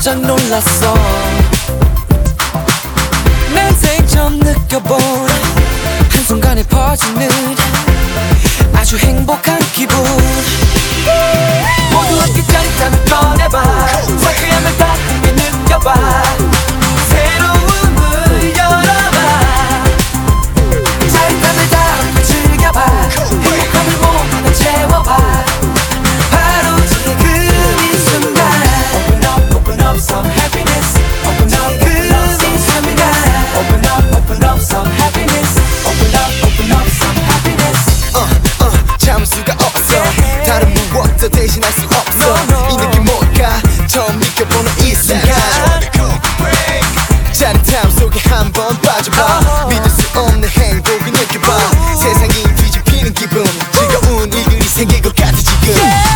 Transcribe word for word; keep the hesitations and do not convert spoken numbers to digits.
깜짝 놀랐어. 내 인생 처음 느껴본 한순간에 퍼지는 아주 행복한 기분. 모두 함께 짜릿함을 꺼내봐. 상쾌함을 다 함께 느껴봐. 새로움을 열어봐. 짜릿함을 다 함께 즐겨봐. 행복함을 모두 다 채워봐. 바로 지금 이 순간 Open up, open up some happiness. Open up, open up some happiness. Open up, open up some happiness. Open up, open up some happiness. uh, uh, 참을 수가 없어. 다른 무엇도 대신할 수 없어. 이 느낌 뭘까? 처음 느껴보는 이 순간. 짜릿함 속에 한번 빠져봐. 믿을 수 없는 행복을 느껴봐. 세상이 뒤집히는 기분. 즐거운 일들이 생길 것 같아 지금.